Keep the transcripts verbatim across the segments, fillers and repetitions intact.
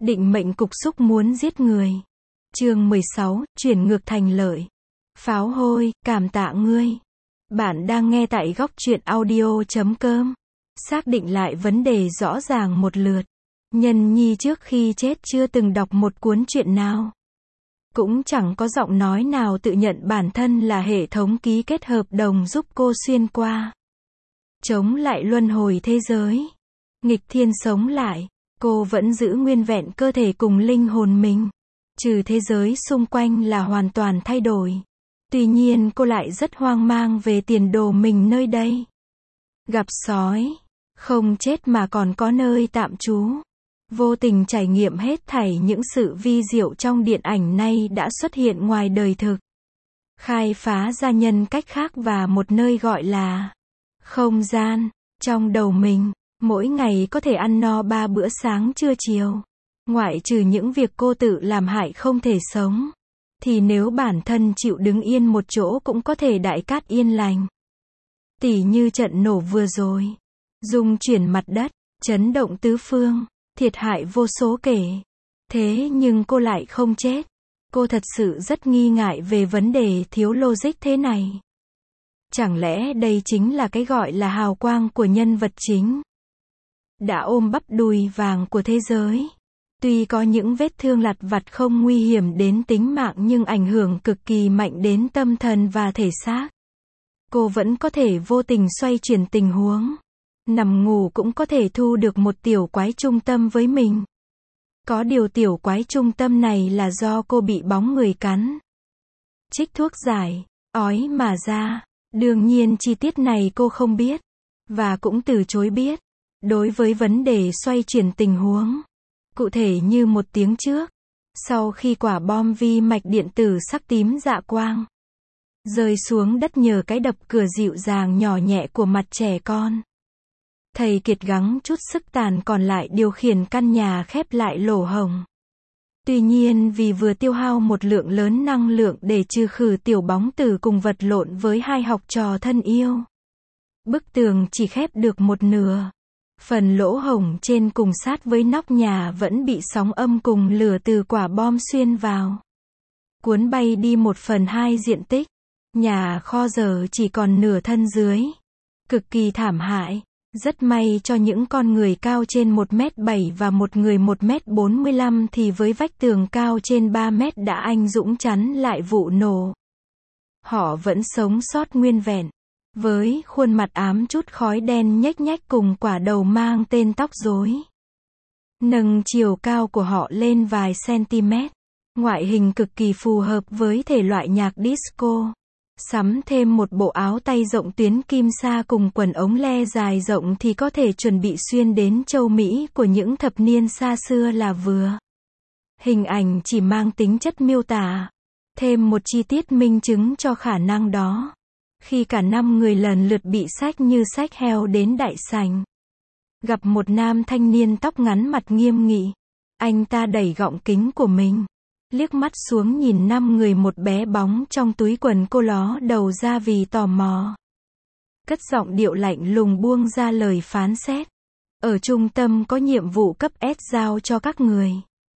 Định mệnh cục súc muốn giết người. Chương mười sáu, chuyển ngược thành lợi. Pháo hôi, cảm tạ ngươi. Bạn đang nghe tại góc truyện audio chấm com. Xác định lại vấn đề rõ ràng một lượt. Nhân nhi trước khi chết chưa từng đọc một cuốn truyện nào. Cũng chẳng có giọng nói nào tự nhận bản thân là hệ thống ký kết hợp đồng giúp cô xuyên qua. Chống lại luân hồi thế giới. Nghịch thiên sống lại. Cô vẫn giữ nguyên vẹn cơ thể cùng linh hồn mình. Trừ thế giới xung quanh là hoàn toàn thay đổi. Tuy nhiên cô lại rất hoang mang về tiền đồ mình nơi đây. Gặp sói. Không chết mà còn có nơi tạm trú. Vô tình trải nghiệm hết thảy những sự vi diệu trong điện ảnh nay đã xuất hiện ngoài đời thực. Khai phá ra nhân cách khác và một nơi gọi là không gian. Trong đầu mình, mỗi ngày có thể ăn no ba bữa sáng trưa chiều. Ngoại trừ những việc cô tự làm hại không thể sống. Thì nếu bản thân chịu đứng yên một chỗ cũng có thể đại cát yên lành. Tỉ như trận nổ vừa rồi. Rung chuyển mặt đất, chấn động tứ phương, thiệt hại vô số kể. Thế nhưng cô lại không chết. Cô thật sự rất nghi ngại về vấn đề thiếu logic thế này. Chẳng lẽ đây chính là cái gọi là hào quang của nhân vật chính? Đã ôm bắp đùi vàng của thế giới. Tuy có những vết thương lặt vặt không nguy hiểm đến tính mạng nhưng ảnh hưởng cực kỳ mạnh đến tâm thần và thể xác. Cô vẫn có thể vô tình xoay chuyển tình huống. Nằm ngủ cũng có thể thu được một tiểu quái trung tâm với mình. Có điều tiểu quái trung tâm này là do cô bị bóng người cắn. Trích thuốc giải, ói mà ra. Đương nhiên chi tiết này cô không biết. Và cũng từ chối biết. Đối với vấn đề xoay chuyển tình huống. Cụ thể như một tiếng trước. Sau khi quả bom vi mạch điện tử sắc tím dạ quang rơi xuống đất nhờ cái đập cửa dịu dàng nhỏ nhẹ của mặt trẻ con. Thầy kiệt gắng chút sức tàn còn lại điều khiển căn nhà khép lại lỗ hổng. Tuy nhiên vì vừa tiêu hao một lượng lớn năng lượng để trừ khử tiểu bóng tử cùng vật lộn với hai học trò thân yêu. Bức tường chỉ khép được một nửa. Phần lỗ hổng trên cùng sát với nóc nhà vẫn bị sóng âm cùng lửa từ quả bom xuyên vào. Cuốn bay đi một phần hai diện tích. Nhà kho giờ chỉ còn nửa thân dưới. Cực kỳ thảm hại. Rất may cho những con người cao trên một mét bảy và một người một mét bốn mươi lăm thì với vách tường cao trên ba mét đã anh dũng chắn lại vụ nổ. Họ vẫn sống sót nguyên vẹn. Với khuôn mặt ám chút khói đen nhếch nhách cùng quả đầu mang tên tóc rối. Nâng chiều cao của họ lên vài cm. Ngoại hình cực kỳ phù hợp với thể loại nhạc disco. Sắm thêm một bộ áo tay rộng tuyến kim sa cùng quần ống le dài rộng thì có thể chuẩn bị xuyên đến châu Mỹ của những thập niên xa xưa là vừa. Hình ảnh chỉ mang tính chất miêu tả. Thêm một chi tiết minh chứng cho khả năng đó. Khi cả năm người lần lượt bị xách như xách heo đến đại sảnh. Gặp một nam thanh niên tóc ngắn mặt nghiêm nghị. Anh ta đẩy gọng kính của mình. Liếc mắt xuống nhìn năm người một bé bóng trong túi quần cô ló đầu ra vì tò mò. Cất giọng điệu lạnh lùng buông ra lời phán xét. Ở trung tâm có nhiệm vụ cấp S giao cho các người.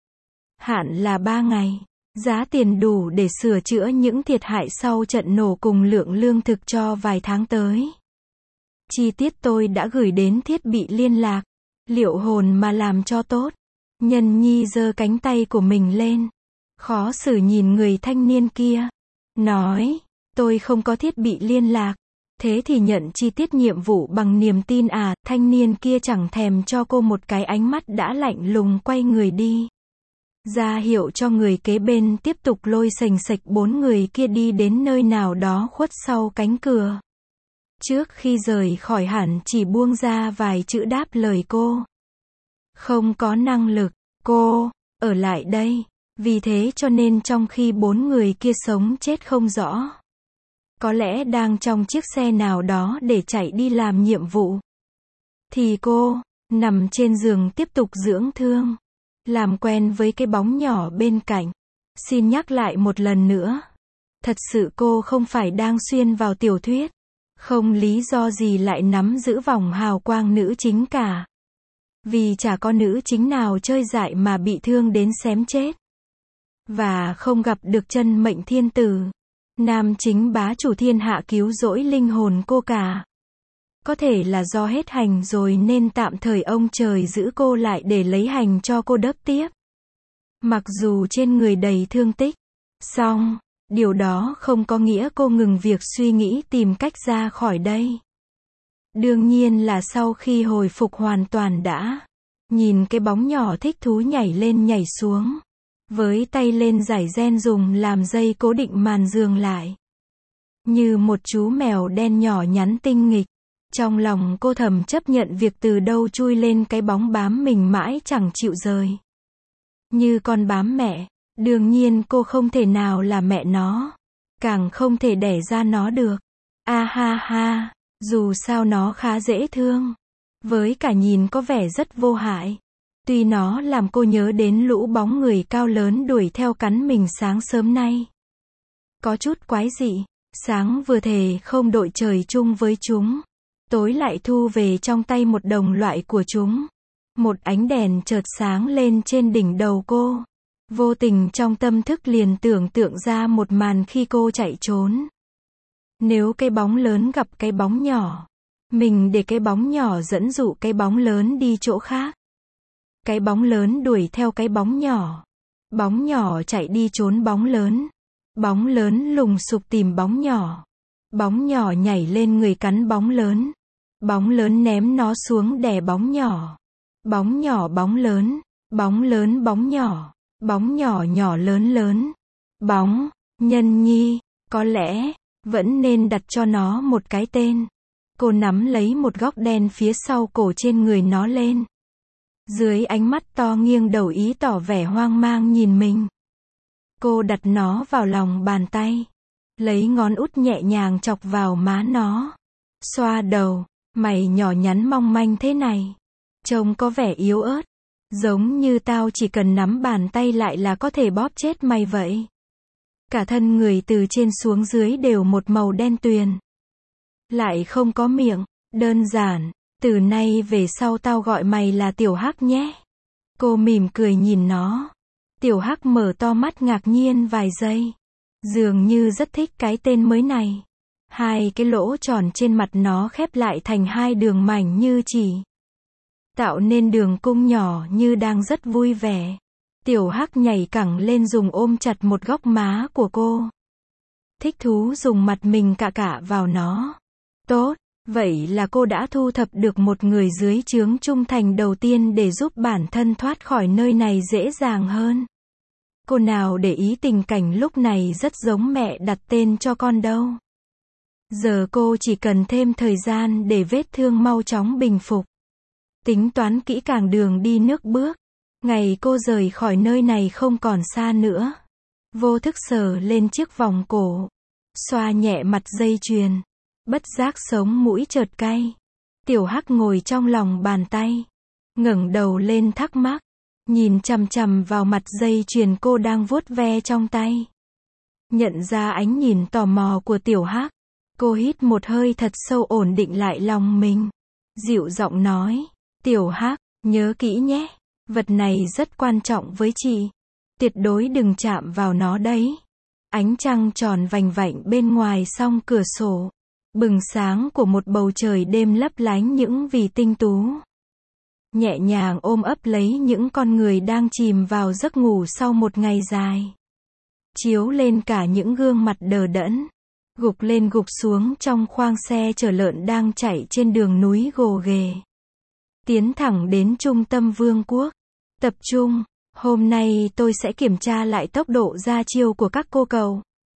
Hạn là ba ngày. Giá tiền đủ để sửa chữa những thiệt hại sau trận nổ cùng lượng lương thực cho vài tháng tới. Chi tiết tôi đã gửi đến thiết bị liên lạc. Liệu hồn mà làm cho tốt. Nhân nhi giơ cánh tay của mình lên. Khó xử nhìn người thanh niên kia. Nói, tôi không có thiết bị liên lạc. Thế thì nhận chi tiết nhiệm vụ bằng niềm tin à. Thanh niên kia chẳng thèm cho cô một cái ánh mắt đã lạnh lùng quay người đi. Ra hiệu cho người kế bên tiếp tục lôi sành sạch bốn người kia đi đến nơi nào đó khuất sau cánh cửa. Trước khi rời khỏi hẳn chỉ buông ra vài chữ đáp lời cô. Không có năng lực, cô, ở lại đây. Vì thế cho nên trong khi bốn người kia sống chết không rõ. Có lẽ đang trong chiếc xe nào đó để chạy đi làm nhiệm vụ. Thì cô, nằm trên giường tiếp tục dưỡng thương. Làm quen với cái bóng nhỏ bên cạnh. Xin nhắc lại một lần nữa. Thật sự cô không phải đang xuyên vào tiểu thuyết. Không lý do gì lại nắm giữ vòng hào quang nữ chính cả. Vì chả có nữ chính nào chơi dại mà bị thương đến xém chết. Và không gặp được chân mệnh thiên tử. Nam chính bá chủ thiên hạ cứu rỗi linh hồn cô cả. Có thể là do hết hành rồi nên tạm thời ông trời giữ cô lại để lấy hành cho cô đớp tiếp. Mặc dù trên người đầy thương tích. Song, điều đó không có nghĩa cô ngừng việc suy nghĩ tìm cách ra khỏi đây. Đương nhiên là sau khi hồi phục hoàn toàn đã. Nhìn cái bóng nhỏ thích thú nhảy lên nhảy xuống. Với tay lên giải ren dùng làm dây cố định màn giường lại. Như một chú mèo đen nhỏ nhắn tinh nghịch. Trong lòng cô thầm chấp nhận việc từ đâu chui lên cái bóng bám mình mãi chẳng chịu rời. Như con bám mẹ, đương nhiên cô không thể nào là mẹ nó. Càng không thể đẻ ra nó được. A ha ha, dù sao nó khá dễ thương. Với cả nhìn có vẻ rất vô hại. Tuy nó làm cô nhớ đến lũ bóng người cao lớn đuổi theo cắn mình sáng sớm nay. Có chút quái dị, sáng vừa thề không đội trời chung với chúng. Tối lại thu về trong tay một đồng loại của chúng. Một ánh đèn chợt sáng lên trên đỉnh đầu cô. Vô tình trong tâm thức liền tưởng tượng ra một màn khi cô chạy trốn. Nếu cái bóng lớn gặp cái bóng nhỏ, mình để cái bóng nhỏ dẫn dụ cái bóng lớn đi chỗ khác. Cái bóng lớn đuổi theo cái bóng nhỏ. Bóng nhỏ chạy đi trốn bóng lớn. Bóng lớn lùng sục tìm bóng nhỏ. Bóng nhỏ nhảy lên người cắn bóng lớn. Bóng lớn ném nó xuống đè bóng nhỏ. Bóng nhỏ bóng lớn. Bóng lớn bóng nhỏ. Bóng nhỏ nhỏ lớn lớn. Bóng, nhân nhi, có lẽ, vẫn nên đặt cho nó một cái tên. Cô nắm lấy một góc đen phía sau cổ trên người nó lên. Dưới ánh mắt to nghiêng đầu ý tỏ vẻ hoang mang nhìn mình. Cô đặt nó vào lòng bàn tay. Lấy ngón út nhẹ nhàng chọc vào má nó. Xoa đầu, mày nhỏ nhắn mong manh thế này. Trông có vẻ yếu ớt. Giống như tao chỉ cần nắm bàn tay lại là có thể bóp chết mày vậy. Cả thân người từ trên xuống dưới đều một màu đen tuyền. Lại không có miệng, đơn giản, từ nay về sau tao gọi mày là Tiểu Hắc nhé. Cô mỉm cười nhìn nó. Tiểu Hắc mở to mắt ngạc nhiên vài giây. Dường như rất thích cái tên mới này. Hai cái lỗ tròn trên mặt nó khép lại thành hai đường mảnh như chỉ. Tạo nên đường cung nhỏ như đang rất vui vẻ. Tiểu Hắc nhảy cẳng lên dùng ôm chặt một góc má của cô. Thích thú dùng mặt mình cạ cạ vào nó. Tốt, vậy là cô đã thu thập được một người dưới trướng trung thành đầu tiên để giúp bản thân thoát khỏi nơi này dễ dàng hơn. Cô nào để ý tình cảnh lúc này rất giống mẹ đặt tên cho con đâu. Giờ cô chỉ cần thêm thời gian để vết thương mau chóng bình phục. Tính toán kỹ càng đường đi nước bước. Ngày cô rời khỏi nơi này không còn xa nữa. Vô thức sờ lên chiếc vòng cổ. Xoa nhẹ mặt dây chuyền. Bất giác sống mũi chợt cay. Tiểu Hắc ngồi trong lòng bàn tay. Ngẩng đầu lên thắc mắc. Nhìn chằm chằm vào mặt dây chuyền cô đang vuốt ve trong tay. Nhận ra ánh nhìn tò mò của Tiểu Hắc. Cô hít một hơi thật sâu ổn định lại lòng mình. Dịu giọng nói. Tiểu Hắc, nhớ kỹ nhé. Vật này rất quan trọng với chị. Tuyệt đối đừng chạm vào nó đấy. Ánh trăng tròn vành vạnh bên ngoài song cửa sổ. Bừng sáng của một bầu trời đêm lấp lánh những vì tinh tú. Nhẹ nhàng ôm ấp lấy những con người đang chìm vào giấc ngủ sau một ngày dài. Chiếu lên cả những gương mặt đờ đẫn. Gục lên gục xuống trong khoang xe chở lợn đang chạy trên đường núi gồ ghề. Tiến thẳng đến trung tâm vương quốc. Tập trung, hôm nay tôi sẽ kiểm tra lại tốc độ ra chiêu của các cô cậu.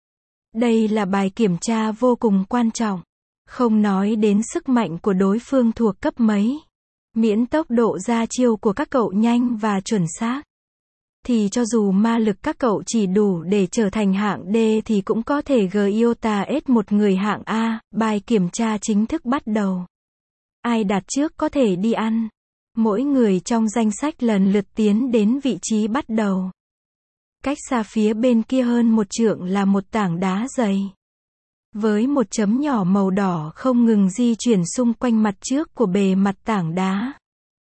Đây là bài kiểm tra vô cùng quan trọng. Không nói đến sức mạnh của đối phương thuộc cấp mấy. Miễn tốc độ ra chiêu của các cậu nhanh và chuẩn xác. Thì cho dù ma lực các cậu chỉ đủ để trở thành hạng D thì cũng có thể gờ iota ết một người hạng A. Bài kiểm tra chính thức bắt đầu. Ai đạt trước có thể đi ăn. Mỗi người trong danh sách lần lượt tiến đến vị trí bắt đầu. Cách xa phía bên kia hơn một trượng là một tảng đá dày. Với một chấm nhỏ màu đỏ không ngừng di chuyển xung quanh mặt trước của bề mặt tảng đá.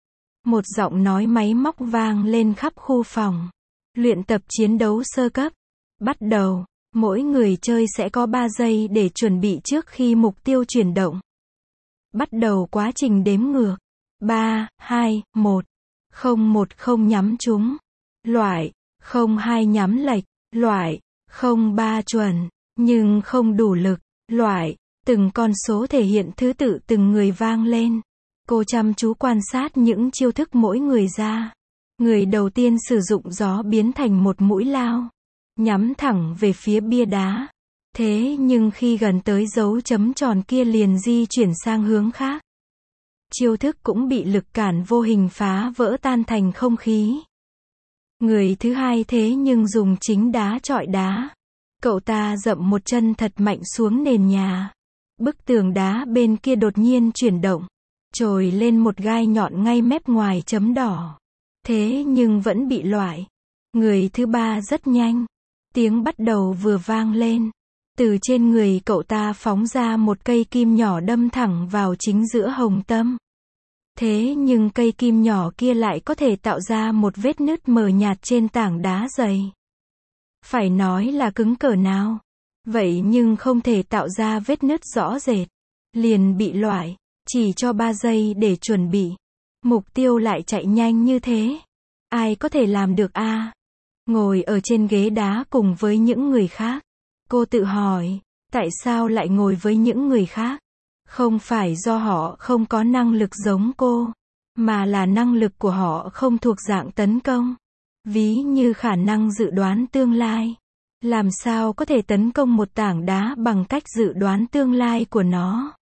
Một giọng nói máy móc vang lên khắp khu phòng. Luyện tập chiến đấu sơ cấp. Bắt đầu. Mỗi người chơi sẽ có ba giây để chuẩn bị trước khi mục tiêu chuyển động. Bắt đầu quá trình đếm ngược. ba, hai, một. không một không nhắm trúng. Loại. không hai nhắm lệch. Loại. không ba chuẩn. Nhưng không đủ lực. Loại. Từng con số thể hiện thứ tự từng người vang lên. Cô chăm chú quan sát những chiêu thức mỗi người ra. Người đầu tiên sử dụng gió biến thành một mũi lao. Nhắm thẳng về phía bia đá. Thế nhưng khi gần tới dấu chấm tròn kia liền di chuyển sang hướng khác. Chiêu thức cũng bị lực cản vô hình phá vỡ tan thành không khí. Người thứ hai thế nhưng dùng chính đá chọi đá. Cậu ta dậm một chân thật mạnh xuống nền nhà. Bức tường đá bên kia đột nhiên chuyển động. Trồi lên một gai nhọn ngay mép ngoài chấm đỏ. Thế nhưng vẫn bị loại. Người thứ ba rất nhanh. Tiếng bắt đầu vừa vang lên. Từ trên người cậu ta phóng ra một cây kim nhỏ đâm thẳng vào chính giữa hồng tâm. Thế nhưng cây kim nhỏ kia lại có thể tạo ra một vết nứt mờ nhạt trên tảng đá dày. Phải nói là cứng cỡ nào. Vậy nhưng không thể tạo ra vết nứt rõ rệt. Liền bị loại. Chỉ cho ba giây để chuẩn bị. Mục tiêu lại chạy nhanh như thế. Ai có thể làm được a? À? Ngồi ở trên ghế đá cùng với những người khác. Cô tự hỏi, tại sao lại ngồi với những người khác? Không phải do họ không có năng lực giống cô, mà là năng lực của họ không thuộc dạng tấn công. Ví như khả năng dự đoán tương lai. Làm sao có thể tấn công một tảng đá bằng cách dự đoán tương lai của nó?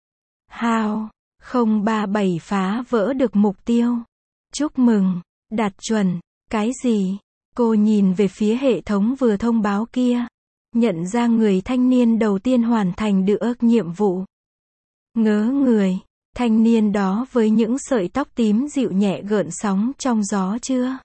How? không ba bảy phá vỡ được mục tiêu. Chúc mừng, đạt chuẩn. Cái gì? Cô nhìn về phía hệ thống vừa thông báo kia. Nhận ra người thanh niên đầu tiên hoàn thành được nhiệm vụ. Ngớ người, thanh niên đó với những sợi tóc tím dịu nhẹ gợn sóng trong gió chưa?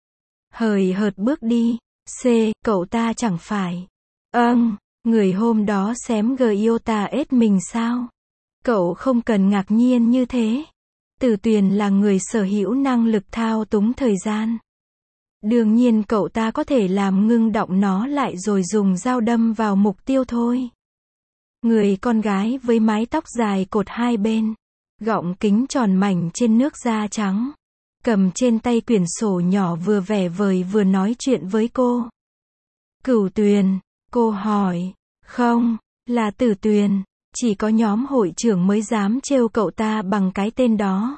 Hời hợt bước đi. C, cậu ta chẳng phải. Âng, người hôm đó xém Giota ết mình sao? Cậu không cần ngạc nhiên như thế. Tử Tuyền là người sở hữu năng lực thao túng thời gian. Đương nhiên cậu ta có thể làm ngưng động nó lại rồi dùng dao đâm vào mục tiêu thôi. Người con gái với mái tóc dài cột hai bên. Gọng kính tròn mảnh trên nước da trắng. Cầm trên tay quyển sổ nhỏ vừa vẻ vời vừa nói chuyện với cô. Cửu Tuyền, cô hỏi. Không, là Tử Tuyền. Chỉ có nhóm hội trưởng mới dám trêu cậu ta bằng cái tên đó.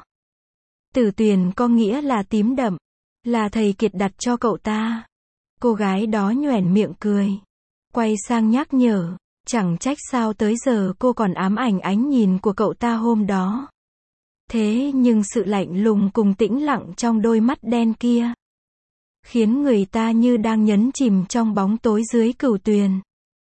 Tử Tuyền có nghĩa là tím đậm. Là thầy Kiệt đặt cho cậu ta. Cô gái đó nhoẻn miệng cười. Quay sang nhắc nhở. Chẳng trách sao tới giờ cô còn ám ảnh ánh nhìn của cậu ta hôm đó. Thế nhưng sự lạnh lùng cùng tĩnh lặng trong đôi mắt đen kia. Khiến người ta như đang nhấn chìm trong bóng tối dưới Cửu Tuyền.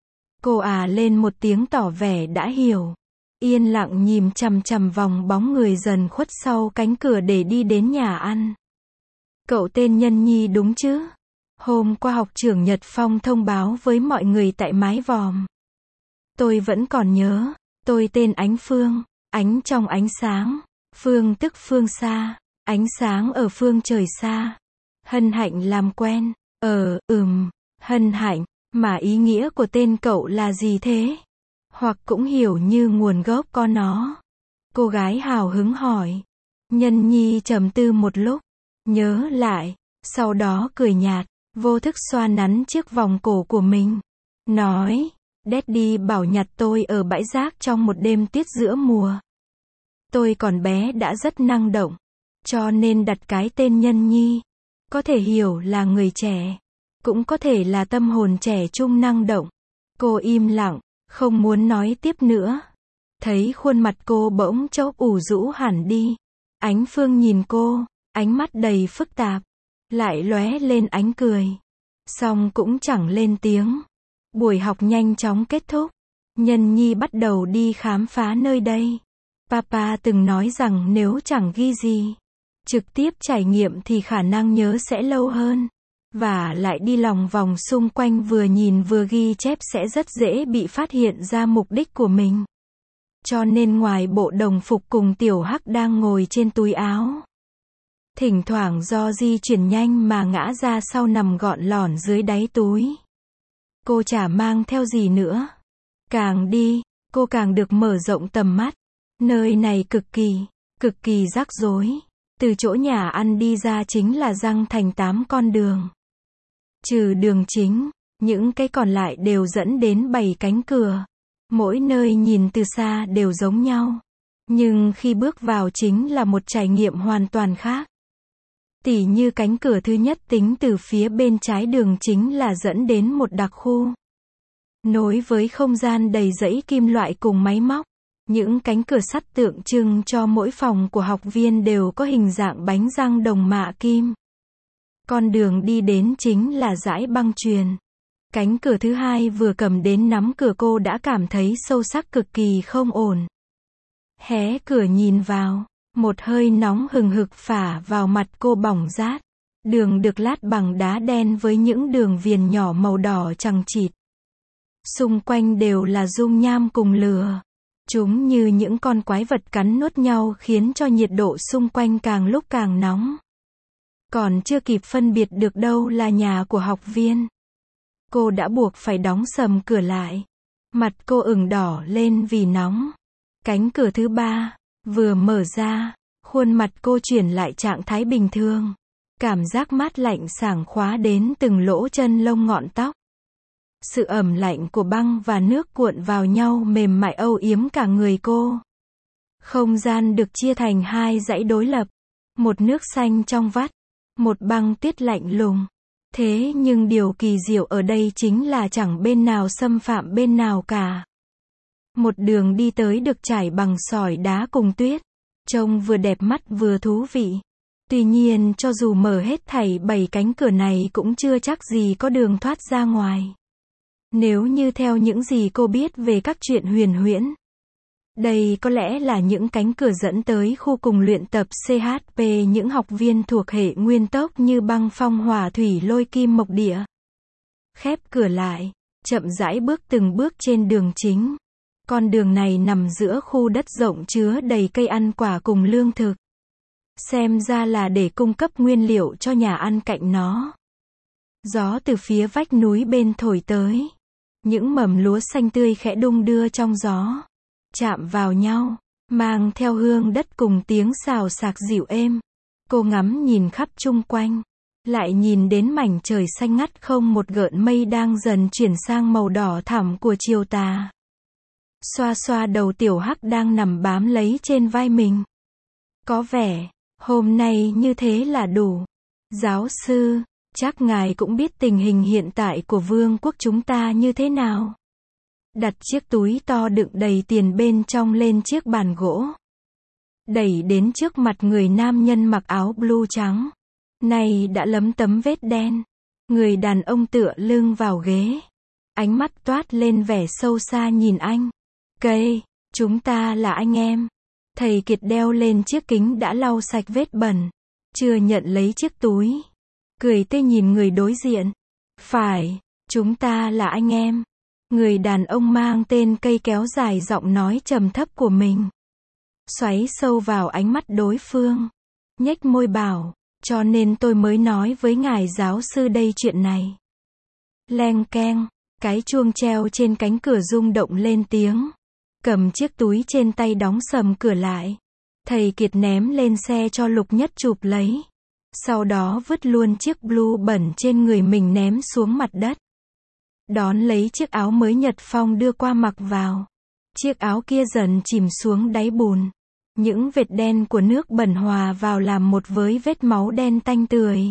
Cô à lên một tiếng tỏ vẻ đã hiểu. Yên lặng nhìn chằm chằm vòng bóng người dần khuất sau cánh cửa để đi đến nhà ăn. Cậu tên Nhân Nhi đúng chứ? Hôm qua học trưởng Nhật Phong thông báo với mọi người tại mái vòm. Tôi vẫn còn nhớ. Tôi tên Ánh Phương. Ánh trong ánh sáng. Phương tức phương xa. Ánh sáng ở phương trời xa. Hân hạnh làm quen. Ờ, ừm, hân hạnh. Mà ý nghĩa của tên cậu là gì thế? Hoặc cũng hiểu như nguồn gốc có nó. Cô gái hào hứng hỏi. Nhân Nhi trầm tư một lúc. Nhớ lại. Sau đó cười nhạt. Vô thức xoa nắn chiếc vòng cổ của mình. Nói. Daddy bảo nhặt tôi ở bãi rác trong một đêm tuyết giữa mùa. Tôi còn bé đã rất năng động. Cho nên đặt cái tên Nhân Nhi. Có thể hiểu là người trẻ. Cũng có thể là tâm hồn trẻ trung năng động. Cô im lặng, không muốn nói tiếp nữa. Thấy khuôn mặt cô bỗng chốc ủ rũ hẳn đi. Ánh Phương nhìn cô, ánh mắt đầy phức tạp. Lại lóe lên ánh cười. Xong cũng chẳng lên tiếng. Buổi học nhanh chóng kết thúc. Nhân Nhi bắt đầu đi khám phá nơi đây. Papa từng nói rằng nếu chẳng ghi gì, trực tiếp trải nghiệm thì khả năng nhớ sẽ lâu hơn. Và lại đi lòng vòng xung quanh vừa nhìn vừa ghi chép sẽ rất dễ bị phát hiện ra mục đích của mình. Cho nên ngoài bộ đồng phục cùng Tiểu Hắc đang ngồi trên túi áo. Thỉnh thoảng do di chuyển nhanh mà ngã ra sau nằm gọn lỏn dưới đáy túi. Cô chả mang theo gì nữa. Càng đi, cô càng được mở rộng tầm mắt. Nơi này cực kỳ, cực kỳ rắc rối. Từ chỗ nhà ăn đi ra chính là răng thành tám con đường. Trừ đường chính, những cái còn lại đều dẫn đến bảy cánh cửa. Mỗi nơi nhìn từ xa đều giống nhau. Nhưng khi bước vào chính là một trải nghiệm hoàn toàn khác. Tỉ như cánh cửa thứ nhất tính từ phía bên trái đường chính là dẫn đến một đặc khu. Nối với không gian đầy rẫy kim loại cùng máy móc. Những cánh cửa sắt tượng trưng cho mỗi phòng của học viên đều có hình dạng bánh răng đồng mạ kim. Con đường đi đến chính là dãy băng chuyền. Cánh cửa thứ hai vừa cầm đến nắm cửa cô đã cảm thấy sâu sắc cực kỳ không ổn. Hé cửa nhìn vào, một hơi nóng hừng hực phả vào mặt cô bỏng rát. Đường được lát bằng đá đen với những đường viền nhỏ màu đỏ chằng chịt. Xung quanh đều là dung nham cùng lửa. Chúng như những con quái vật cắn nuốt nhau khiến cho nhiệt độ xung quanh càng lúc càng nóng. Còn chưa kịp phân biệt được đâu là nhà của học viên. Cô đã buộc phải đóng sầm cửa lại. Mặt cô ửng đỏ lên vì nóng. Cánh cửa thứ ba, vừa mở ra, khuôn mặt cô chuyển lại trạng thái bình thường. Cảm giác mát lạnh sảng khóa đến từng lỗ chân lông ngọn tóc. Sự ẩm lạnh của băng và nước cuộn vào nhau mềm mại âu yếm cả người cô. Không gian được chia thành hai dãy đối lập. Một nước xanh trong vắt. Một băng tuyết lạnh lùng. Thế nhưng điều kỳ diệu ở đây chính là chẳng bên nào xâm phạm bên nào cả. Một đường đi tới được trải bằng sỏi đá cùng tuyết. Trông vừa đẹp mắt vừa thú vị. Tuy nhiên cho dù mở hết thảy bảy cánh cửa này cũng chưa chắc gì có đường thoát ra ngoài. Nếu như theo những gì cô biết về các chuyện huyền huyễn. Đây có lẽ là những cánh cửa dẫn tới khu cùng luyện tập xê hát pê những học viên thuộc hệ nguyên tốc như băng phong hỏa thủy lôi kim mộc địa. Khép cửa lại, chậm rãi bước từng bước trên đường chính. Con đường này nằm giữa khu đất rộng chứa đầy cây ăn quả cùng lương thực. Xem ra là để cung cấp nguyên liệu cho nhà ăn cạnh nó. Gió từ phía vách núi bên thổi tới. Những mầm lúa xanh tươi khẽ đung đưa trong gió. Chạm vào nhau, mang theo hương đất cùng tiếng xào xạc dịu êm. Cô ngắm nhìn khắp chung quanh. Lại nhìn đến mảnh trời xanh ngắt không một gợn mây đang dần chuyển sang màu đỏ thẳm của chiều tà. Xoa xoa đầu tiểu hắc đang nằm bám lấy trên vai mình. Có vẻ, hôm nay như thế là đủ. Giáo sư, chắc ngài cũng biết tình hình hiện tại của vương quốc chúng ta như thế nào. Đặt chiếc túi to đựng đầy tiền bên trong lên chiếc bàn gỗ. Đẩy đến trước mặt người nam nhân mặc áo blue trắng. Này đã lấm tấm vết đen. Người đàn ông tựa lưng vào ghế. Ánh mắt toát lên vẻ sâu xa nhìn anh. Cây, chúng ta là anh em. Thầy Kiệt đeo lên chiếc kính đã lau sạch vết bẩn. Chưa nhận lấy chiếc túi. Cười tươi nhìn người đối diện. Phải, chúng ta là anh em. Người đàn ông mang tên cây kéo dài giọng nói trầm thấp của mình. Xoáy sâu vào ánh mắt đối phương. Nhếch môi bảo, cho nên tôi mới nói với ngài giáo sư đây chuyện này. Leng keng, cái chuông treo trên cánh cửa rung động lên tiếng. Cầm chiếc túi trên tay đóng sầm cửa lại. Thầy Kiệt ném lên xe cho Lục Nhất chụp lấy. Sau đó vứt luôn chiếc blue bẩn trên người mình ném xuống mặt đất. Đón lấy chiếc áo mới Nhật Phong đưa qua mặc vào. Chiếc áo kia dần chìm xuống đáy bùn. Những vệt đen của nước bẩn hòa vào làm một với vết máu đen tanh tưởi.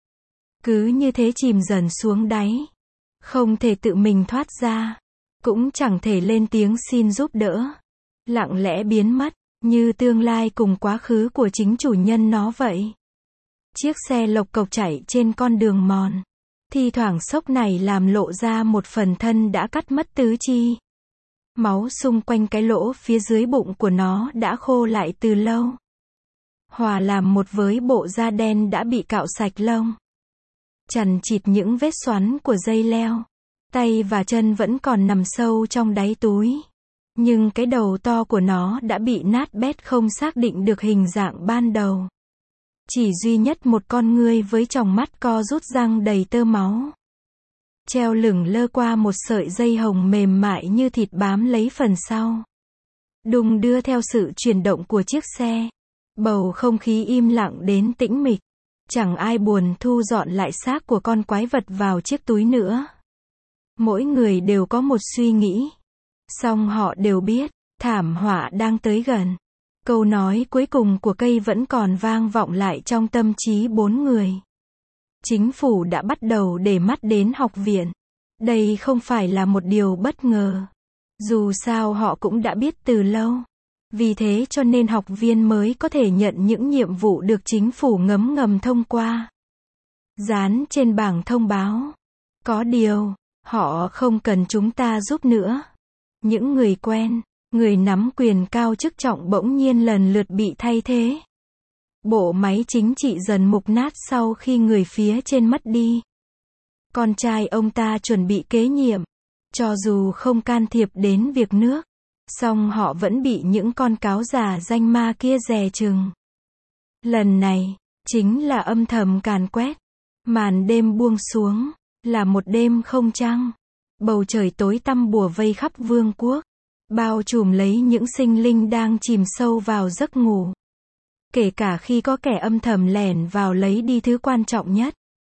Cứ như thế chìm dần xuống đáy. Không thể tự mình thoát ra. Cũng chẳng thể lên tiếng xin giúp đỡ. Lặng lẽ biến mất, như tương lai cùng quá khứ của chính chủ nhân nó vậy. Chiếc xe lộc cộc chạy trên con đường mòn. Thi thoảng sốc này làm lộ ra một phần thân đã cắt mất tứ chi. Máu xung quanh cái lỗ phía dưới bụng của nó đã khô lại từ lâu. Hòa làm một với bộ da đen đã bị cạo sạch lông. Chằn chịt những vết xoắn của dây leo. Tay và chân vẫn còn nằm sâu trong đáy túi. Nhưng cái đầu to của nó đã bị nát bét không xác định được hình dạng ban đầu. Chỉ duy nhất một con ngươi với tròng mắt co rút răng đầy tơ máu. Treo lửng lơ qua một sợi dây hồng mềm mại như thịt bám lấy phần sau. Đung đưa theo sự chuyển động của chiếc xe. Bầu không khí im lặng đến tĩnh mịch. Chẳng ai buồn thu dọn lại xác của con quái vật vào chiếc túi nữa. Mỗi người đều có một suy nghĩ. Song họ đều biết, thảm họa đang tới gần. Câu nói cuối cùng của cây vẫn còn vang vọng lại trong tâm trí bốn người. Chính phủ đã bắt đầu để mắt đến học viện. Đây không phải là một điều bất ngờ. Dù sao họ cũng đã biết từ lâu. Vì thế cho nên học viên mới có thể nhận những nhiệm vụ được chính phủ ngấm ngầm thông qua. Dán trên bảng thông báo. Có điều, họ không cần chúng ta giúp nữa. Những người quen, người nắm quyền cao chức trọng bỗng nhiên lần lượt bị thay thế. Bộ máy chính trị dần mục nát sau khi người phía trên mất đi. Con trai ông ta chuẩn bị kế nhiệm. Cho dù không can thiệp đến việc nước, song họ vẫn bị những con cáo giả danh ma kia dè chừng. Lần này, chính là âm thầm càn quét. Màn đêm buông xuống, là một đêm không trăng. Bầu trời tối tăm bủa vây khắp vương quốc. Bao trùm lấy những sinh linh đang chìm sâu vào giấc ngủ. Kể cả khi có kẻ âm thầm lẻn vào lấy đi thứ quan trọng nhất.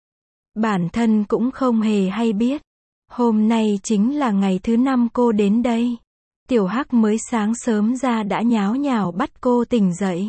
Bản thân cũng không hề hay biết. Hôm nay chính là ngày thứ năm cô đến đây. Tiểu Hắc mới sáng sớm ra đã nháo nhào bắt cô tỉnh dậy.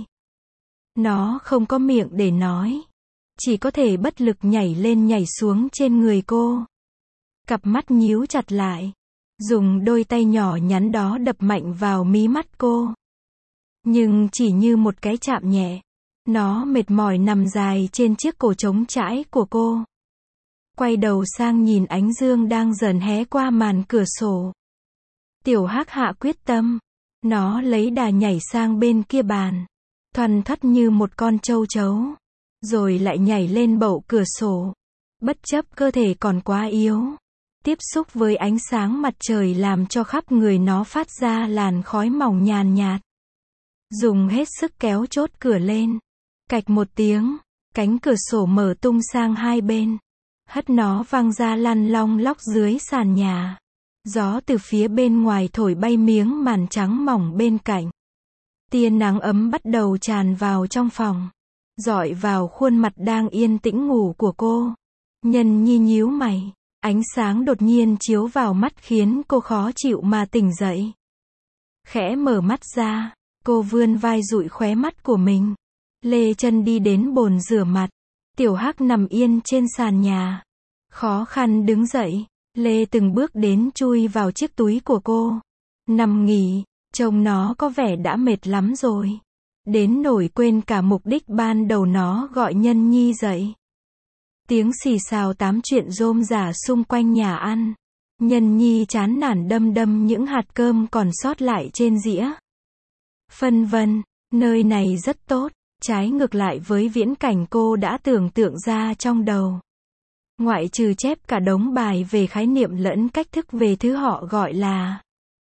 Nó không có miệng để nói. Chỉ có thể bất lực nhảy lên nhảy xuống trên người cô. Cặp mắt nhíu chặt lại. Dùng đôi tay nhỏ nhắn đó đập mạnh vào mí mắt cô. Nhưng chỉ như một cái chạm nhẹ. Nó mệt mỏi nằm dài trên chiếc cổ trống trải của cô. Quay đầu sang nhìn ánh dương đang dần hé qua màn cửa sổ. Tiểu Hắc hạ quyết tâm. Nó lấy đà nhảy sang bên kia bàn. Thoăn thoắt như một con trâu trấu. Rồi lại nhảy lên bậu cửa sổ. Bất chấp cơ thể còn quá yếu. Tiếp xúc với ánh sáng mặt trời làm cho khắp người nó phát ra làn khói mỏng nhàn nhạt. Dùng hết sức kéo chốt cửa lên. Cạch một tiếng, cánh cửa sổ mở tung sang hai bên. Hất nó văng ra lăn long lóc dưới sàn nhà. Gió từ phía bên ngoài thổi bay miếng màn trắng mỏng bên cạnh. Tia nắng ấm bắt đầu tràn vào trong phòng. Rọi vào khuôn mặt đang yên tĩnh ngủ của cô. Nhân Nhi nhíu mày. Ánh sáng đột nhiên chiếu vào mắt khiến cô khó chịu mà tỉnh dậy. Khẽ mở mắt ra, cô vươn vai dụi khóe mắt của mình. Lê chân đi đến bồn rửa mặt. Tiểu Hắc nằm yên trên sàn nhà. Khó khăn đứng dậy, Lê từng bước đến chui vào chiếc túi của cô. Nằm nghỉ, trông nó có vẻ đã mệt lắm rồi. Đến nỗi quên cả mục đích ban đầu nó gọi Nhân Nhi dậy. Tiếng xì xào tám chuyện rôm rả xung quanh nhà ăn. Nhân Nhi chán nản đâm đâm những hạt cơm còn sót lại trên dĩa. Phân vân, nơi này rất tốt, trái ngược lại với viễn cảnh cô đã tưởng tượng ra trong đầu. Ngoại trừ chép cả đống bài về khái niệm lẫn cách thức về thứ họ gọi là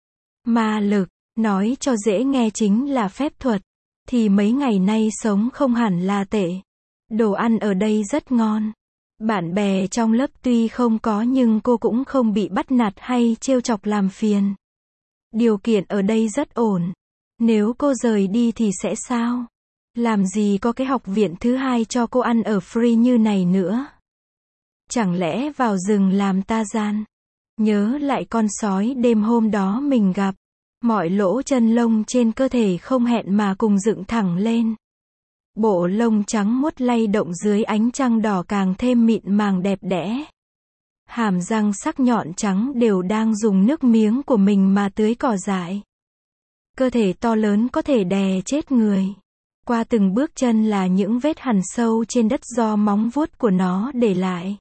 ma lực, nói cho dễ nghe chính là phép thuật, thì mấy ngày nay sống không hẳn là tệ. Đồ ăn ở đây rất ngon. Bạn bè trong lớp tuy không có nhưng cô cũng không bị bắt nạt hay trêu chọc làm phiền. Điều kiện ở đây rất ổn. Nếu cô rời đi thì sẽ sao? Làm gì có cái học viện thứ hai cho cô ăn ở free như này nữa? Chẳng lẽ vào rừng làm ta gian? Nhớ lại con sói đêm hôm đó mình gặp. Mọi lỗ chân lông trên cơ thể không hẹn mà cùng dựng thẳng lên. Bộ lông trắng muốt lay động dưới ánh trăng đỏ càng thêm mịn màng đẹp đẽ. Hàm răng sắc nhọn trắng đều đang dùng nước miếng của mình mà tưới cỏ dại. Cơ thể to lớn có thể đè chết người. Qua từng bước chân là những vết hằn sâu trên đất do móng vuốt của nó để lại.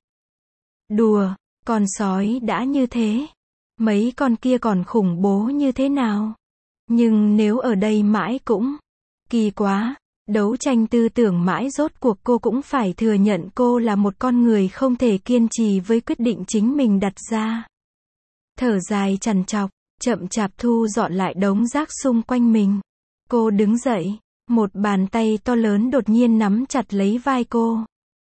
Đùa, con sói đã như thế. Mấy con kia còn khủng bố như thế nào? Nhưng nếu ở đây mãi cũng kỳ quá. Đấu tranh tư tưởng mãi rốt cuộc cô cũng phải thừa nhận cô là một con người không thể kiên trì với quyết định chính mình đặt ra. Thở dài trằn trọc, chậm chạp thu dọn lại đống rác xung quanh mình. Cô đứng dậy, Một bàn tay to lớn đột nhiên nắm chặt lấy vai cô.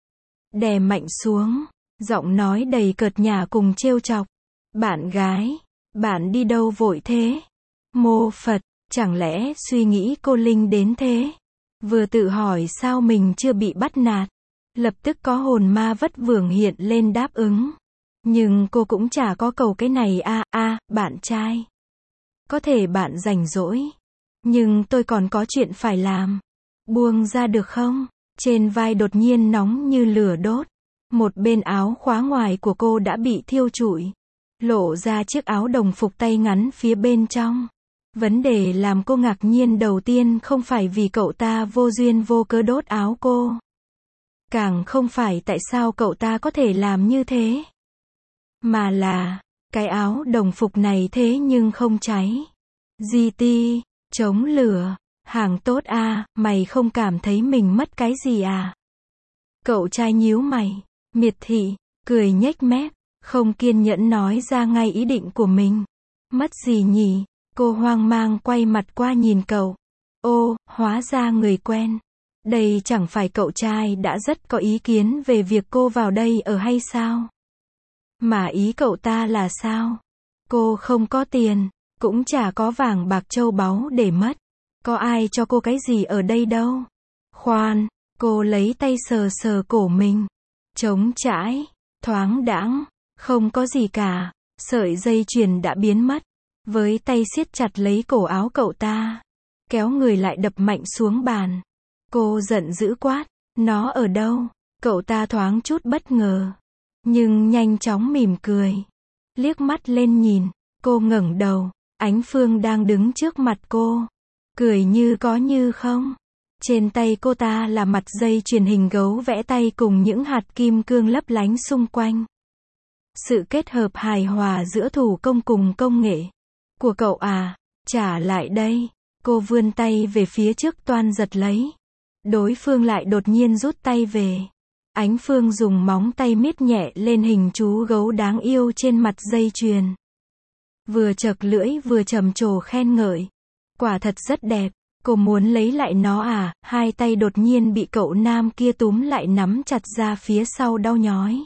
Đè mạnh xuống, giọng nói đầy cợt nhả cùng trêu chọc. Bạn gái, bạn đi đâu vội thế? Mô Phật, chẳng lẽ suy nghĩ cô linh đến thế? Vừa tự hỏi sao mình chưa bị bắt nạt. Lập tức có hồn ma vất vưởng hiện lên đáp ứng. Nhưng cô cũng chả có cầu cái này a a, bạn trai. Có thể bạn rảnh rỗi. Nhưng tôi còn có chuyện phải làm. Buông ra được không? Trên vai đột nhiên nóng như lửa đốt. Một bên áo khóa ngoài của cô đã bị thiêu trụi. Lộ ra chiếc áo đồng phục tay ngắn phía bên trong. Vấn đề làm cô ngạc nhiên đầu tiên không phải vì cậu ta vô duyên vô cớ đốt áo cô. Càng không phải tại sao cậu ta có thể làm như thế. Mà là, cái áo đồng phục này thế nhưng không cháy. giê tê, chống lửa, hàng tốt à, mày không cảm thấy mình mất cái gì à? Cậu trai nhíu mày, miệt thị, cười nhếch mép, không kiên nhẫn nói ra ngay ý định của mình. Mất gì nhỉ? Cô hoang mang quay mặt qua nhìn cậu. Ô, hóa ra người quen. Đây chẳng phải cậu trai đã rất có ý kiến về việc cô vào đây ở hay sao? Mà ý cậu ta là sao? Cô không có tiền, cũng chả có vàng bạc châu báu để mất. Có ai cho cô cái gì ở đây đâu. Khoan, cô lấy tay sờ sờ cổ mình. Trống trải, thoáng đãng, không có gì cả. Sợi dây chuyền đã biến mất. Với tay siết chặt lấy cổ áo cậu ta. Kéo người lại đập mạnh xuống bàn. Cô giận dữ quát. Nó ở đâu? Cậu ta thoáng chút bất ngờ. Nhưng nhanh chóng mỉm cười. Liếc mắt lên nhìn. Cô ngẩng đầu. Ánh Phương đang đứng trước mặt cô. Cười như có như không. Trên tay cô ta là mặt dây chuyền hình gấu vẽ tay cùng những hạt kim cương lấp lánh xung quanh. Sự kết hợp hài hòa giữa thủ công cùng công nghệ. Của cậu à, trả lại đây. Cô vươn tay về phía trước toan giật lấy. Đối phương lại đột nhiên rút tay về. Ánh Phương dùng móng tay miết nhẹ lên hình chú gấu đáng yêu trên mặt dây chuyền. Vừa chật lưỡi vừa trầm trồ khen ngợi. Quả thật rất đẹp. Cô muốn lấy lại nó à? Hai tay đột nhiên bị cậu nam kia túm lại nắm chặt ra phía sau đau nhói.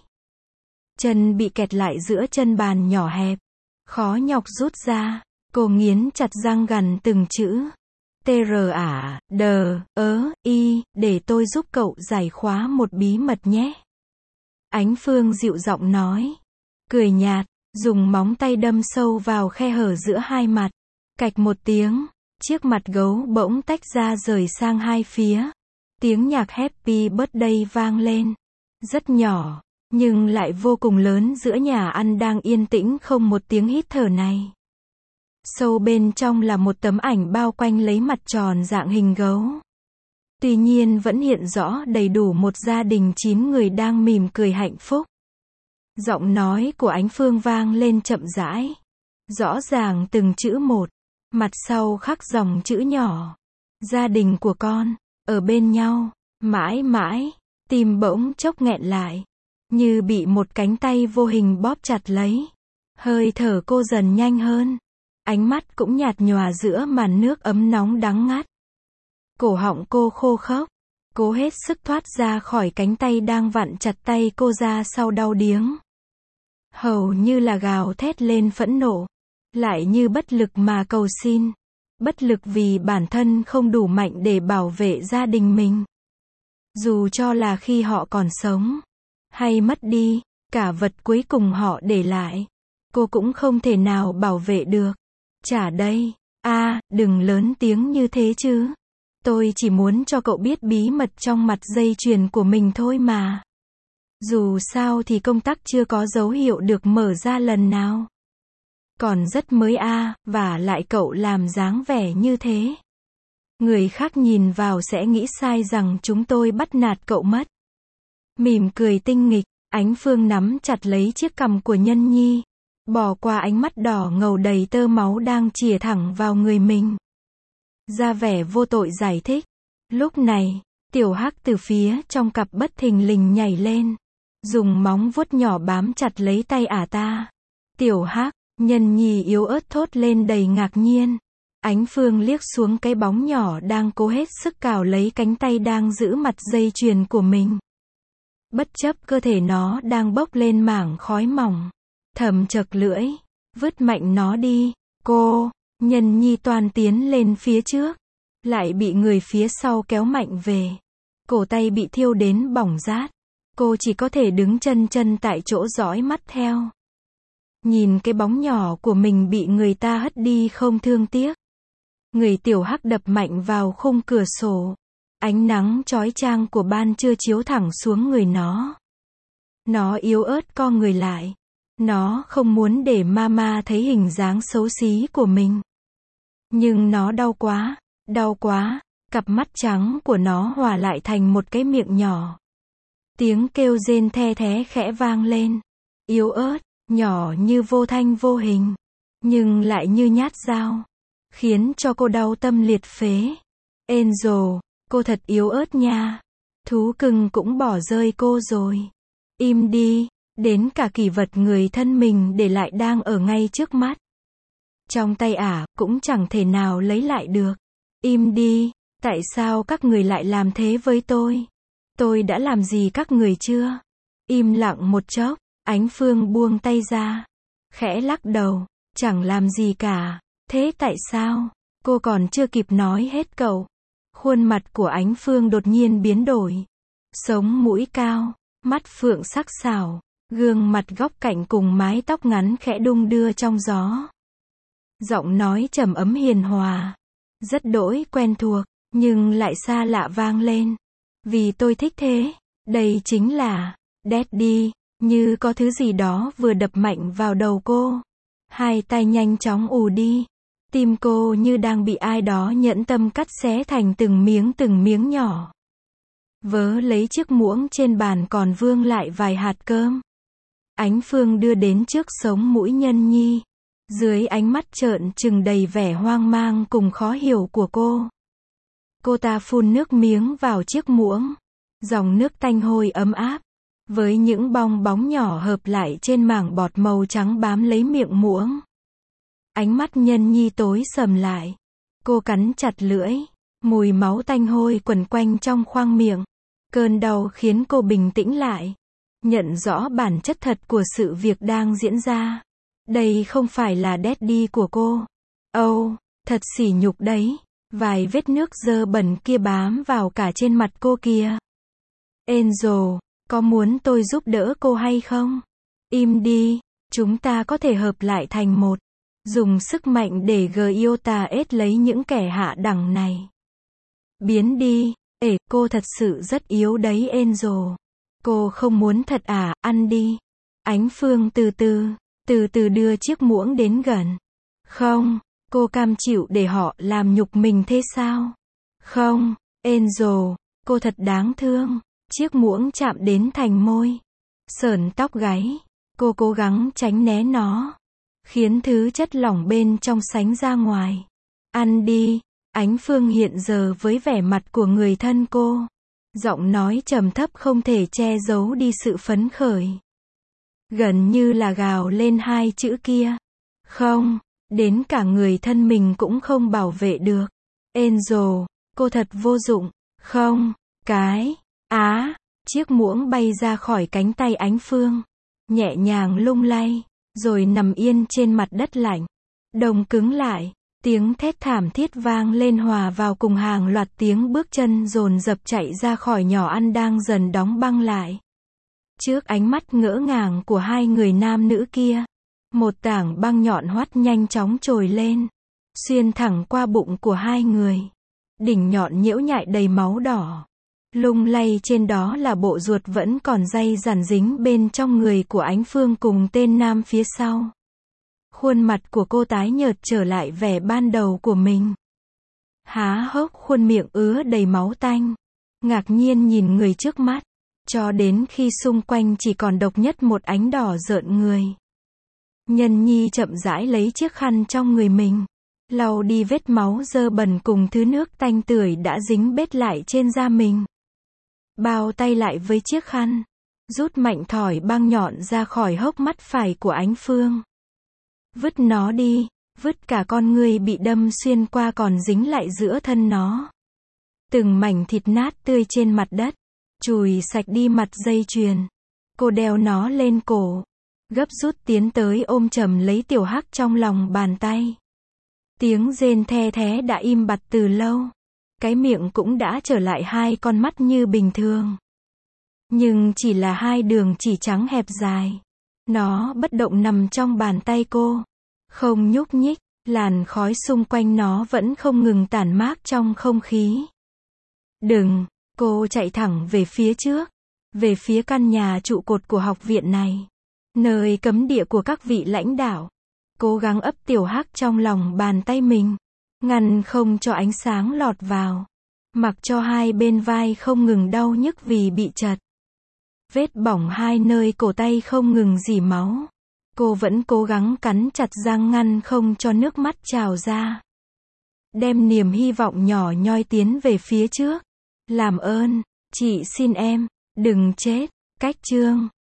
Chân bị kẹt lại giữa chân bàn nhỏ hẹp. Khó nhọc rút ra. Cô nghiến chặt răng gằn từng chữ. tê rờ à, đờ, ớ, y, để tôi giúp cậu giải khóa một bí mật nhé. Ánh Phương dịu giọng nói. Cười nhạt, dùng móng tay đâm sâu vào khe hở giữa hai mặt. Cạch một tiếng, chiếc mặt gấu bỗng tách ra rời sang hai phía. Tiếng nhạc Happy Birthday vang lên. Rất nhỏ, nhưng lại vô cùng lớn giữa nhà ăn đang yên tĩnh không một tiếng hít thở này. Sâu bên trong là một tấm ảnh bao quanh lấy mặt tròn dạng hình gấu. Tuy nhiên vẫn hiện rõ đầy đủ một gia đình chín người đang mỉm cười hạnh phúc. Giọng nói của Ánh Phương vang lên chậm rãi. Rõ ràng từng chữ một. Mặt sau khắc dòng chữ nhỏ. Gia đình của con, ở bên nhau, mãi mãi. Tim bỗng chốc nghẹn lại. Như bị một cánh tay vô hình bóp chặt lấy. Hơi thở cô dần nhanh hơn. Ánh mắt cũng nhạt nhòa giữa màn nước ấm nóng đắng ngắt. Cổ họng cô khô khốc. Cố hết sức thoát ra khỏi cánh tay đang vặn chặt tay cô ra sau đau điếng. Hầu như là gào thét lên phẫn nộ. Lại như bất lực mà cầu xin. Bất lực vì bản thân không đủ mạnh để bảo vệ gia đình mình. Dù cho là khi họ còn sống. Hay mất đi, cả vật cuối cùng họ để lại. Cô cũng không thể nào bảo vệ được. Trả đây. A, đừng lớn tiếng như thế chứ. Tôi chỉ muốn cho cậu biết bí mật trong mặt dây chuyền của mình thôi mà. Dù sao thì công tắc chưa có dấu hiệu được mở ra lần nào. Còn rất mới a, và lại cậu làm dáng vẻ như thế. Người khác nhìn vào sẽ nghĩ sai rằng chúng tôi bắt nạt cậu mất. Mỉm cười tinh nghịch, Ánh Phương nắm chặt lấy chiếc cằm của Nhân Nhi. Bỏ qua ánh mắt đỏ ngầu đầy tơ máu đang chìa thẳng vào người mình. Ra vẻ vô tội giải thích. Lúc này, Tiểu Hắc từ phía trong cặp bất thình lình nhảy lên. Dùng móng vuốt nhỏ bám chặt lấy tay ả ta. Tiểu Hắc, Nhân Nhi yếu ớt thốt lên đầy ngạc nhiên. Ánh Phương liếc xuống cái bóng nhỏ đang cố hết sức cào lấy cánh tay đang giữ mặt dây chuyền của mình. Bất chấp cơ thể nó đang bốc lên mảng khói mỏng. Thầm chật lưỡi. Vứt mạnh nó đi. Cô. Nhân nhi toan tiến lên phía trước. Lại bị người phía sau kéo mạnh về. Cổ tay bị thiêu đến bỏng rát. Cô chỉ có thể đứng chân chân tại chỗ dõi mắt theo. Nhìn cái bóng nhỏ của mình bị người ta hất đi không thương tiếc. Người tiểu hắc đập mạnh vào khung cửa sổ. Ánh nắng chói chang của ban trưa chiếu thẳng xuống người nó. Nó yếu ớt co người lại. Nó không muốn để mama thấy hình dáng xấu xí của mình. Nhưng nó đau quá, đau quá. Cặp mắt trắng của nó hòa lại thành một cái miệng nhỏ. Tiếng kêu rên the thé khẽ vang lên. Yếu ớt, nhỏ như vô thanh vô hình. Nhưng lại như nhát dao. Khiến cho cô đau tâm liệt phế. Angel, cô thật yếu ớt nha. Thú cưng cũng bỏ rơi cô rồi. Im đi, đến cả kỷ vật người thân mình để lại đang ở ngay trước mắt. Trong tay ả, cũng chẳng thể nào lấy lại được. Im đi, tại sao các người lại làm thế với tôi? Tôi đã làm gì các người chưa? Im lặng một chốc, Ánh Phương buông tay ra. Khẽ lắc đầu, chẳng làm gì cả. Thế tại sao? Cô còn chưa kịp nói hết cậu. Khuôn mặt của Ánh Phương đột nhiên biến đổi. Sống mũi cao, mắt phượng sắc sảo, gương mặt góc cạnh cùng mái tóc ngắn khẽ đung đưa trong gió. Giọng nói trầm ấm hiền hòa. Rất đỗi quen thuộc, nhưng lại xa lạ vang lên. Vì tôi thích thế. Đây chính là Daddy. Như có thứ gì đó vừa đập mạnh vào đầu cô. Hai tay nhanh chóng ù đi. Tim cô như đang bị ai đó nhẫn tâm cắt xé thành từng miếng từng miếng nhỏ. Vớ lấy chiếc muỗng trên bàn còn vương lại vài hạt cơm. Ánh Phương đưa đến trước sống mũi Nhân Nhi. Dưới ánh mắt trợn trừng đầy vẻ hoang mang cùng khó hiểu của cô. Cô ta phun nước miếng vào chiếc muỗng. Dòng nước tanh hôi ấm áp. Với những bong bóng nhỏ hợp lại trên mảng bọt màu trắng bám lấy miệng muỗng. Ánh mắt Nhân Nhi tối sầm lại. Cô cắn chặt lưỡi. Mùi máu tanh hôi quẩn quanh trong khoang miệng. Cơn đau khiến cô bình tĩnh lại. Nhận rõ bản chất thật của sự việc đang diễn ra. Đây không phải là Daddy của cô. Âu, oh, thật sỉ nhục đấy. Vài vết nước dơ bẩn kia bám vào cả trên mặt cô kìa. Angel, có muốn tôi giúp đỡ cô hay không? Im đi, chúng ta có thể hợp lại thành một. Dùng sức mạnh để Giota ết lấy những kẻ hạ đẳng này. Biến đi, ể, cô thật sự rất yếu đấy Angel. Cô không muốn thật à, ăn đi. Ánh Phương từ từ, từ từ đưa chiếc muỗng đến gần. Không, cô cam chịu để họ làm nhục mình thế sao? Không, Angel, cô thật đáng thương. Chiếc muỗng chạm đến thành môi. Sởn tóc gáy. Cô cố gắng tránh né nó. Khiến thứ chất lỏng bên trong sánh ra ngoài. Ăn đi. Ánh Phương hiện giờ với vẻ mặt của người thân cô. Giọng nói trầm thấp không thể che giấu đi sự phấn khởi. Gần như là gào lên hai chữ kia. Không, đến cả người thân mình cũng không bảo vệ được. Angel, cô thật vô dụng. Không, cái, á, chiếc muỗng bay ra khỏi cánh tay Ánh Phương. Nhẹ nhàng lung lay, rồi nằm yên trên mặt đất lạnh. Đông cứng lại, tiếng thét thảm thiết vang lên hòa vào cùng hàng loạt tiếng bước chân dồn dập chạy ra khỏi nhỏ ăn đang dần đóng băng lại. Trước ánh mắt ngỡ ngàng của hai người nam nữ kia, một tảng băng nhọn hoắt nhanh chóng trồi lên, xuyên thẳng qua bụng của hai người. Đỉnh nhọn nhiễu nhại đầy máu đỏ. Lung lay trên đó là bộ ruột vẫn còn day dằn dính bên trong người của Ánh Phương cùng tên nam phía sau. Khuôn mặt của cô tái nhợt trở lại vẻ ban đầu của mình. Há hốc khuôn miệng ứa đầy máu tanh. Ngạc nhiên nhìn người trước mắt. Cho đến khi xung quanh chỉ còn độc nhất một ánh đỏ rợn người. Nhân Nhi chậm rãi lấy chiếc khăn trong người mình. Lau đi vết máu dơ bẩn cùng thứ nước tanh tưởi đã dính bết lại trên da mình. Bao tay lại với chiếc khăn. Rút mạnh thỏi băng nhọn ra khỏi hốc mắt phải của Ánh Phương. Vứt nó đi, Vứt cả con ngươi bị đâm xuyên qua còn dính lại giữa thân nó. Từng mảnh thịt nát tươi trên mặt đất. Chùi sạch đi mặt dây chuyền. Cô đeo nó lên cổ. Gấp rút tiến tới ôm chầm lấy tiểu hắc trong lòng bàn tay. Tiếng rên the thé đã im bặt từ lâu. Cái miệng cũng đã trở lại hai con mắt như bình thường. Nhưng chỉ là hai đường chỉ trắng hẹp dài. Nó bất động nằm trong bàn tay cô. Không nhúc nhích, làn khói xung quanh nó vẫn không ngừng tản mát trong không khí. Đừng, cô chạy thẳng về phía trước. Về phía căn nhà trụ cột của học viện này. Nơi cấm địa của các vị lãnh đạo. Cố gắng ấp tiểu hắc trong lòng bàn tay mình. Ngăn không cho ánh sáng lọt vào. Mặc cho hai bên vai không ngừng đau nhức vì bị chật. Vết bỏng hai nơi cổ tay không ngừng rỉ máu. Cô vẫn cố gắng cắn chặt răng ngăn không cho nước mắt trào ra. Đem niềm hy vọng nhỏ nhoi tiến về phía trước. Làm ơn, chị xin em, đừng chết. Cách chương